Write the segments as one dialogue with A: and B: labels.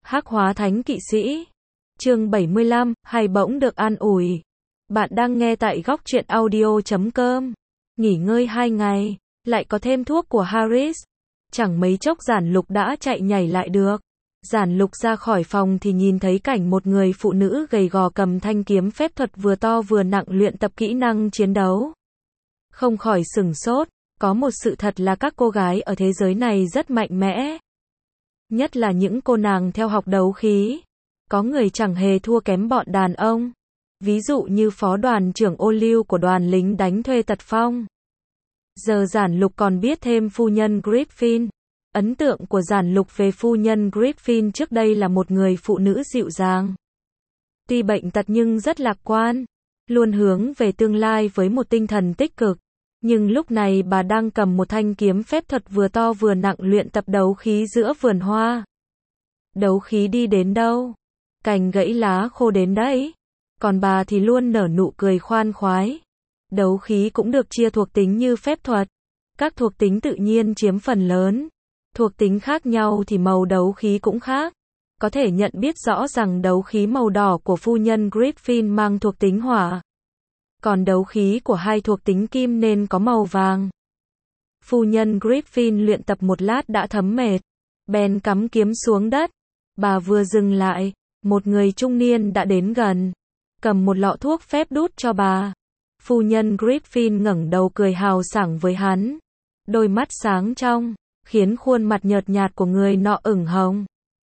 A: Hắc hóa thánh kỵ sĩ. Chương 75, hay bỗng được an ủi. Bạn đang nghe tại góc truyện audio.com. Nghỉ ngơi 2 ngày, lại có thêm thuốc của Harris. Chẳng mấy chốc Giản Lục đã chạy nhảy lại được. Giản Lục ra khỏi phòng thì nhìn thấy cảnh một người phụ nữ gầy gò cầm thanh kiếm phép thuật vừa to vừa nặng luyện tập kỹ năng chiến đấu. Không khỏi sửng sốt, có một sự thật là các cô gái ở thế giới này rất mạnh mẽ. Nhất là những cô nàng theo học đấu khí. Có người chẳng hề thua kém bọn đàn ông. Ví dụ như phó đoàn trưởng Ô Lưu của đoàn lính đánh thuê Tật Phong. Giờ Giản Lục còn biết thêm phu nhân Griffin. Ấn tượng của Giản Lục về phu nhân Griffin trước đây là một người phụ nữ dịu dàng. Tuy bệnh tật nhưng rất lạc quan, luôn hướng về tương lai với một tinh thần tích cực. Nhưng lúc này bà đang cầm một thanh kiếm phép thuật vừa to vừa nặng luyện tập đấu khí giữa vườn hoa. Đấu khí đi đến đâu? Cành gãy lá khô đến đấy. Còn bà thì luôn nở nụ cười khoan khoái. Đấu khí cũng được chia thuộc tính như phép thuật. Các thuộc tính tự nhiên chiếm phần lớn. Thuộc tính khác nhau thì màu đấu khí cũng khác. Có thể nhận biết rõ rằng đấu khí màu đỏ của phu nhân Griffin mang thuộc tính hỏa. Còn đấu khí của hai thuộc tính kim nên có màu vàng. Phu nhân Griffin luyện tập một lát đã thấm mệt. Bèn cắm kiếm xuống đất. Bà vừa dừng lại, một người trung niên đã đến gần. Cầm một lọ thuốc phép đút cho bà. Phu nhân Griffin ngẩng đầu cười hào sảng với hắn. Đôi mắt sáng trong, khiến khuôn mặt nhợt nhạt của người nọ ửng hồng.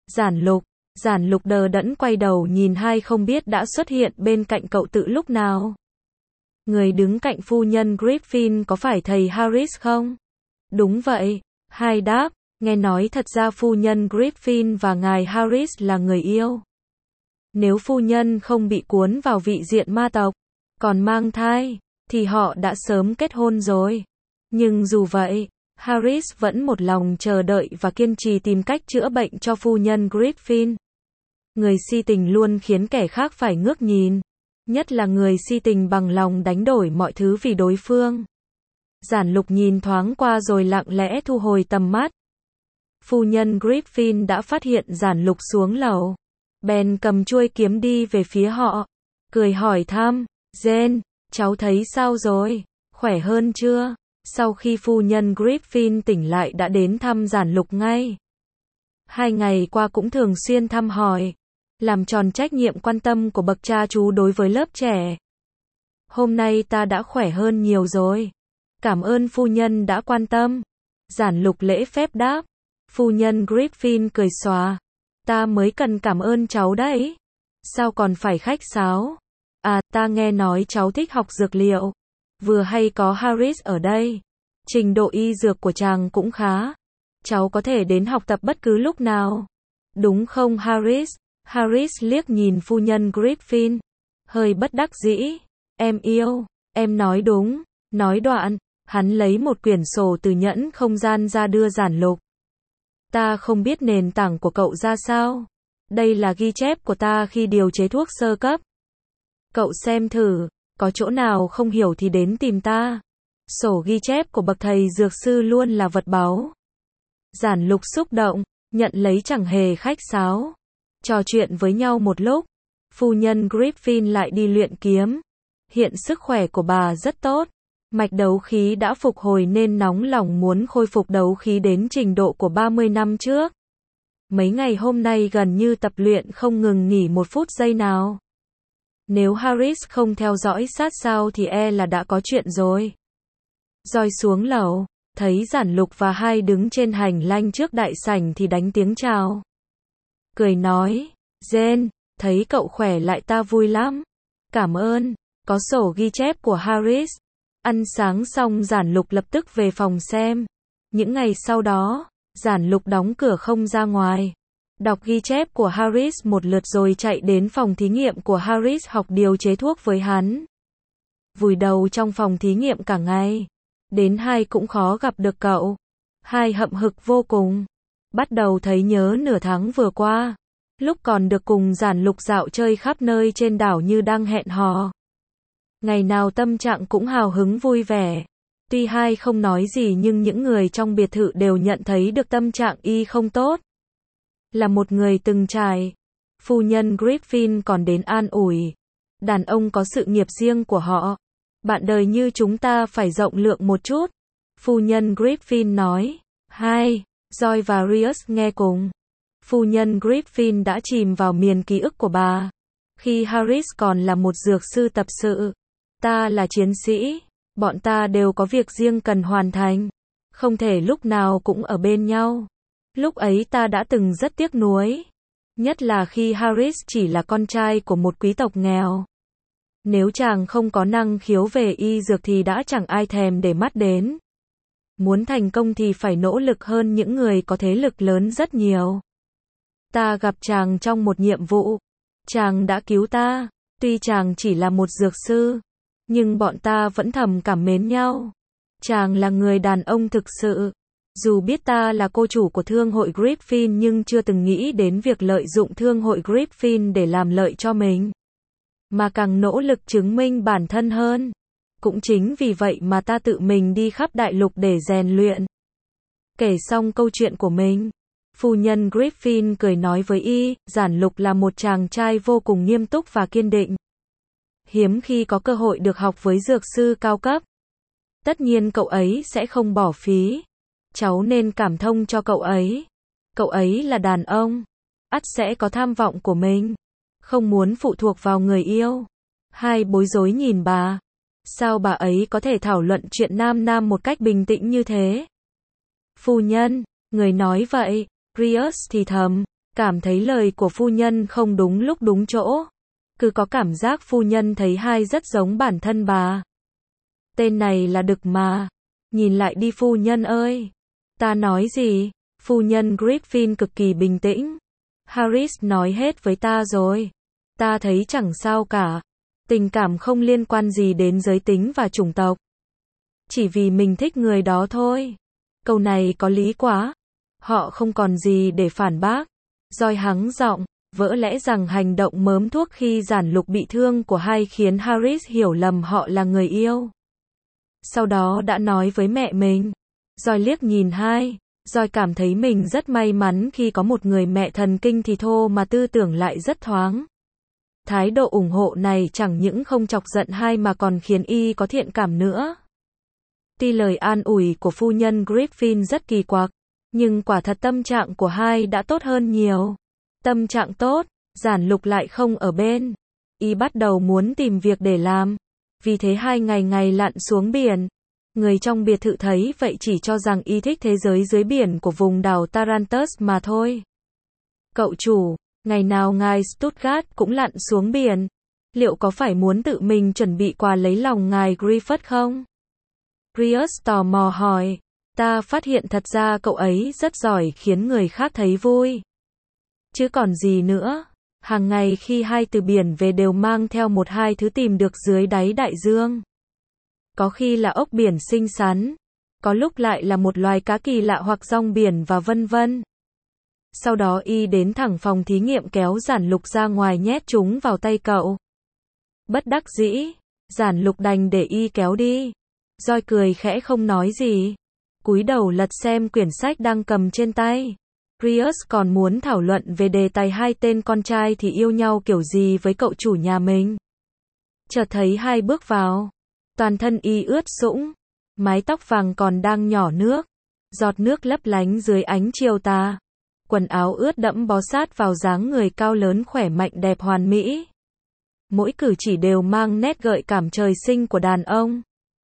A: Giản Lục đờ đẫn quay đầu nhìn hai không biết đã xuất hiện bên cạnh cậu từ lúc nào. Người đứng cạnh phu nhân Griffin có phải thầy Harris không? Đúng vậy, hai đáp, nghe nói thật ra phu nhân Griffin và ngài Harris là người yêu. Nếu phu nhân không bị cuốn vào vị diện ma tộc, còn mang thai, thì họ đã sớm kết hôn rồi. Nhưng dù vậy, Harris vẫn một lòng chờ đợi và kiên trì tìm cách chữa bệnh cho phu nhân Griffin. Người si tình luôn khiến kẻ khác phải ngước nhìn. Nhất là người si tình bằng lòng đánh đổi mọi thứ vì đối phương. Giản Lục nhìn thoáng qua rồi lặng lẽ thu hồi tầm mắt. Phu nhân Griffin đã phát hiện Giản Lục xuống lầu. Bèn cầm chuôi kiếm đi về phía họ. Cười hỏi thăm, Jen, cháu thấy sao rồi? Khỏe hơn chưa? Sau khi phu nhân Griffin tỉnh lại đã đến thăm Giản Lục ngay. 2 ngày qua cũng thường xuyên thăm hỏi. Làm tròn trách nhiệm quan tâm của bậc cha chú đối với lớp trẻ. Hôm nay ta đã khỏe hơn nhiều rồi. Cảm ơn phu nhân đã quan tâm. Giản Lục lễ phép đáp. Phu nhân Griffin cười xòa. Ta mới cần cảm ơn cháu đấy. Sao còn phải khách sáo? À, ta nghe nói cháu thích học dược liệu. Vừa hay có Harris ở đây. Trình độ y dược của chàng cũng khá. Cháu có thể đến học tập bất cứ lúc nào. Đúng không Harris? Harris liếc nhìn phu nhân Griffin. Hơi bất đắc dĩ. Em yêu. Em nói đúng. Nói đoạn, hắn lấy một quyển sổ từ nhẫn không gian ra đưa Giản Lục. Ta không biết nền tảng của cậu ra sao. Đây là ghi chép của ta khi điều chế thuốc sơ cấp. Cậu xem thử, có chỗ nào không hiểu thì đến tìm ta. Sổ ghi chép của bậc thầy dược sư luôn là vật báu. Giản Lục xúc động, nhận lấy chẳng hề khách sáo. Trò chuyện với nhau một lúc, phu nhân Griffin lại đi luyện kiếm. Hiện sức khỏe của bà rất tốt. Mạch đấu khí đã phục hồi nên nóng lòng muốn khôi phục đấu khí đến trình độ của 30 năm trước. Mấy ngày hôm nay gần như tập luyện không ngừng nghỉ một phút giây nào. Nếu Harris không theo dõi sát sao thì là đã có chuyện rồi. Rồi xuống lầu, thấy Giản Lục và hai đứng trên hành lang trước đại sảnh thì đánh tiếng chào. Cười nói, Jen, thấy cậu khỏe lại ta vui lắm. Cảm ơn, có sổ ghi chép của Harris. Ăn sáng xong Giản Lục lập tức về phòng xem. Những ngày sau đó, Giản Lục đóng cửa không ra ngoài. Đọc ghi chép của Harris một lượt rồi chạy đến phòng thí nghiệm của Harris học điều chế thuốc với hắn. Vùi đầu trong phòng thí nghiệm cả ngày. Đến hai cũng khó gặp được cậu. Hai hậm hực vô cùng. Bắt đầu thấy nhớ nửa tháng vừa qua. Lúc còn được cùng Giản Lục dạo chơi khắp nơi trên đảo như đang hẹn hò. Ngày nào tâm trạng cũng hào hứng vui vẻ. Tuy hai không nói gì nhưng những người trong biệt thự đều nhận thấy được tâm trạng y không tốt. là một người từng trải. Phu nhân Griffin còn đến an ủi. Đàn ông có sự nghiệp riêng của họ. Bạn đời như chúng ta phải rộng lượng một chút. Phu nhân Griffin nói. Hai, Joy và Rius nghe cùng. Phu nhân Griffin đã chìm vào miền ký ức của bà. Khi Harris còn là một dược sư tập sự. Ta là chiến sĩ. Bọn ta đều có việc riêng cần hoàn thành. Không thể lúc nào cũng ở bên nhau. Lúc ấy ta đã từng rất tiếc nuối. Nhất là khi Harris chỉ là con trai của một quý tộc nghèo. Nếu chàng không có năng khiếu về y dược thì đã chẳng ai thèm để mắt đến. Muốn thành công thì phải nỗ lực hơn những người có thế lực lớn rất nhiều. Ta gặp chàng trong một nhiệm vụ. Chàng đã cứu ta. Tuy chàng chỉ là một dược sư, nhưng bọn ta vẫn thầm cảm mến nhau. Chàng là người đàn ông thực sự. Dù biết ta là cô chủ của thương hội Griffin nhưng chưa từng nghĩ đến việc lợi dụng thương hội Griffin để làm lợi cho mình. Mà càng nỗ lực chứng minh bản thân hơn. Cũng chính vì vậy mà ta tự mình đi khắp đại lục để rèn luyện. Kể xong câu chuyện của mình, phu nhân Griffin cười nói với y, Giản Lục là một chàng trai vô cùng nghiêm túc và kiên định. Hiếm khi có cơ hội được học với dược sư cao cấp. Tất nhiên cậu ấy sẽ không bỏ phí. Cháu nên cảm thông cho cậu ấy. Cậu ấy là đàn ông. Ắt sẽ có tham vọng của mình. Không muốn phụ thuộc vào người yêu. Hai bối rối nhìn bà. Sao bà ấy có thể thảo luận chuyện nam nam một cách bình tĩnh như thế? Phu nhân, người nói vậy. Rius thì thầm. Cảm thấy lời của phu nhân không đúng lúc đúng chỗ. Cứ có cảm giác phu nhân thấy hai rất giống bản thân bà. Tên này là Đực mà. Nhìn lại đi phu nhân ơi. Ta nói gì? Phu nhân Griffin cực kỳ bình tĩnh. Harris nói hết với ta rồi. Ta thấy chẳng sao cả. Tình cảm không liên quan gì đến giới tính và chủng tộc. Chỉ vì mình thích người đó thôi. Câu này có lý quá. Họ không còn gì để phản bác. Joy hắng giọng, vỡ lẽ rằng hành động mớm thuốc khi Giản Lục bị thương của hai khiến Harris hiểu lầm họ là người yêu. Sau đó đã nói với mẹ mình. Joy liếc nhìn hai. Joy cảm thấy mình rất may mắn khi có một người mẹ thần kinh thì thô mà tư tưởng lại rất thoáng. Thái độ ủng hộ này chẳng những không chọc giận hai mà còn khiến y có thiện cảm nữa. Tuy lời an ủi của phu nhân Griffin rất kỳ quặc, nhưng quả thật tâm trạng của hai đã tốt hơn nhiều. Tâm trạng tốt, Giản Lục lại không ở bên. Y bắt đầu muốn tìm việc để làm. Vì thế hai ngày ngày lặn xuống biển. Người trong biệt thự thấy vậy chỉ cho rằng y thích thế giới dưới biển của vùng đảo Tarantus mà thôi. Cậu chủ, ngày nào ngài Stuttgart cũng lặn xuống biển. Liệu có phải muốn tự mình chuẩn bị quà lấy lòng ngài Griffith không? Rius tò mò hỏi. Ta phát hiện thật ra cậu ấy rất giỏi khiến người khác thấy vui. Chứ còn gì nữa. Hàng ngày khi hai từ biển về đều mang theo một hai thứ tìm được dưới đáy đại dương. Có khi là ốc biển xinh xắn. Có lúc lại là một loài cá kỳ lạ hoặc rong biển và vân vân. Sau đó y đến thẳng phòng thí nghiệm kéo Giản Lục ra ngoài nhét chúng vào tay cậu. Bất đắc dĩ, Giản Lục đành để y kéo đi. Joy cười khẽ không nói gì. Cúi đầu lật xem quyển sách đang cầm trên tay. Rius còn muốn thảo luận về đề tài hai tên con trai thì yêu nhau kiểu gì với cậu chủ nhà mình. Chợt thấy hai bước vào. Toàn thân y ướt sũng. Mái tóc vàng còn đang nhỏ nước. Giọt nước lấp lánh dưới ánh chiều tà. Quần áo ướt đẫm bó sát vào dáng người cao lớn khỏe mạnh đẹp hoàn mỹ. Mỗi cử chỉ đều mang nét gợi cảm trời sinh của đàn ông.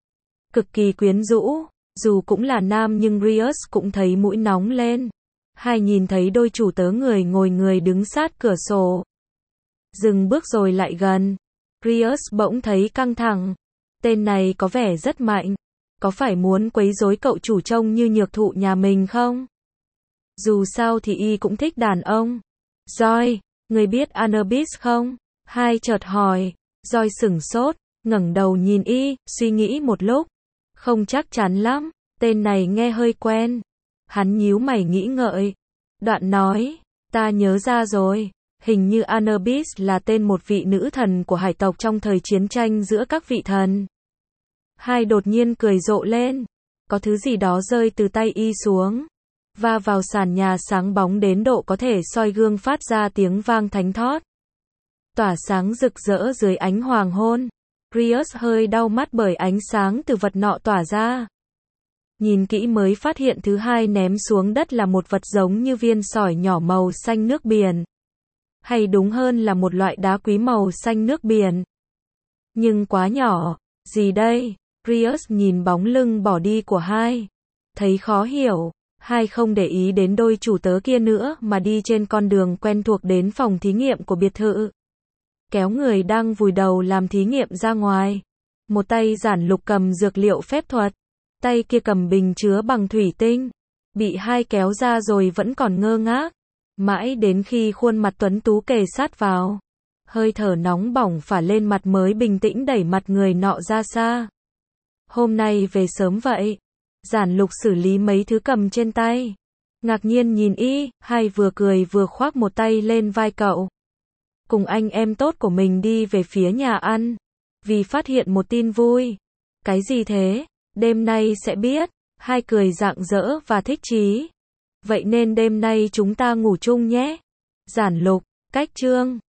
A: Cực kỳ quyến rũ. Dù cũng là nam nhưng Rius cũng thấy mũi nóng lên. Hai nhìn thấy đôi chủ tớ người ngồi người đứng sát cửa sổ. Dừng bước rồi lại gần. Rius bỗng thấy căng thẳng. Tên này có vẻ rất mạnh. Có phải muốn quấy rối cậu chủ trông như nhược thụ nhà mình không? Dù sao thì y cũng thích đàn ông. Joy, người biết Anubis không? Hai chợt hỏi. Joy sửng sốt, ngẩng đầu nhìn y, suy nghĩ một lúc. Không chắc chắn lắm, tên này nghe hơi quen. Hắn nhíu mày nghĩ ngợi. Đoạn nói, ta nhớ ra rồi. Hình như Anubis là tên một vị nữ thần của hải tộc trong thời chiến tranh giữa các vị thần. Hai đột nhiên cười rộ lên. Có thứ gì đó rơi từ tay y xuống. va vào sàn nhà sáng bóng đến độ có thể soi gương phát ra tiếng vang thánh thót. Tỏa sáng rực rỡ dưới ánh hoàng hôn. Rius hơi đau mắt bởi ánh sáng từ vật nọ tỏa ra. Nhìn kỹ mới phát hiện thứ hai ném xuống đất là một vật giống như viên sỏi nhỏ màu xanh nước biển. Hay đúng hơn là một loại đá quý màu xanh nước biển. Nhưng quá nhỏ. Gì đây? Rius nhìn bóng lưng bỏ đi của hai. Thấy khó hiểu. Hai không để ý đến đôi chủ tớ kia nữa mà đi trên con đường quen thuộc đến phòng thí nghiệm của biệt thự. Kéo người đang vùi đầu làm thí nghiệm ra ngoài. Một tay Giản Lục cầm dược liệu phép thuật. Tay kia cầm bình chứa bằng thủy tinh. Bị hai kéo ra rồi vẫn còn ngơ ngác. Mãi đến khi khuôn mặt tuấn tú kề sát vào. Hơi thở nóng bỏng phả lên mặt mới bình tĩnh đẩy mặt người nọ ra xa. Hôm nay về sớm vậy. Giản Lục xử lý mấy thứ cầm trên tay. Ngạc nhiên nhìn y, hai vừa cười vừa khoác một tay lên vai cậu. Cùng anh em tốt của mình đi về phía nhà ăn. Vì phát hiện một tin vui. Cái gì thế? Đêm nay sẽ biết. Hai cười rạng rỡ và thích chí. Vậy nên đêm nay chúng ta ngủ chung nhé. Giản Lục, cách chương.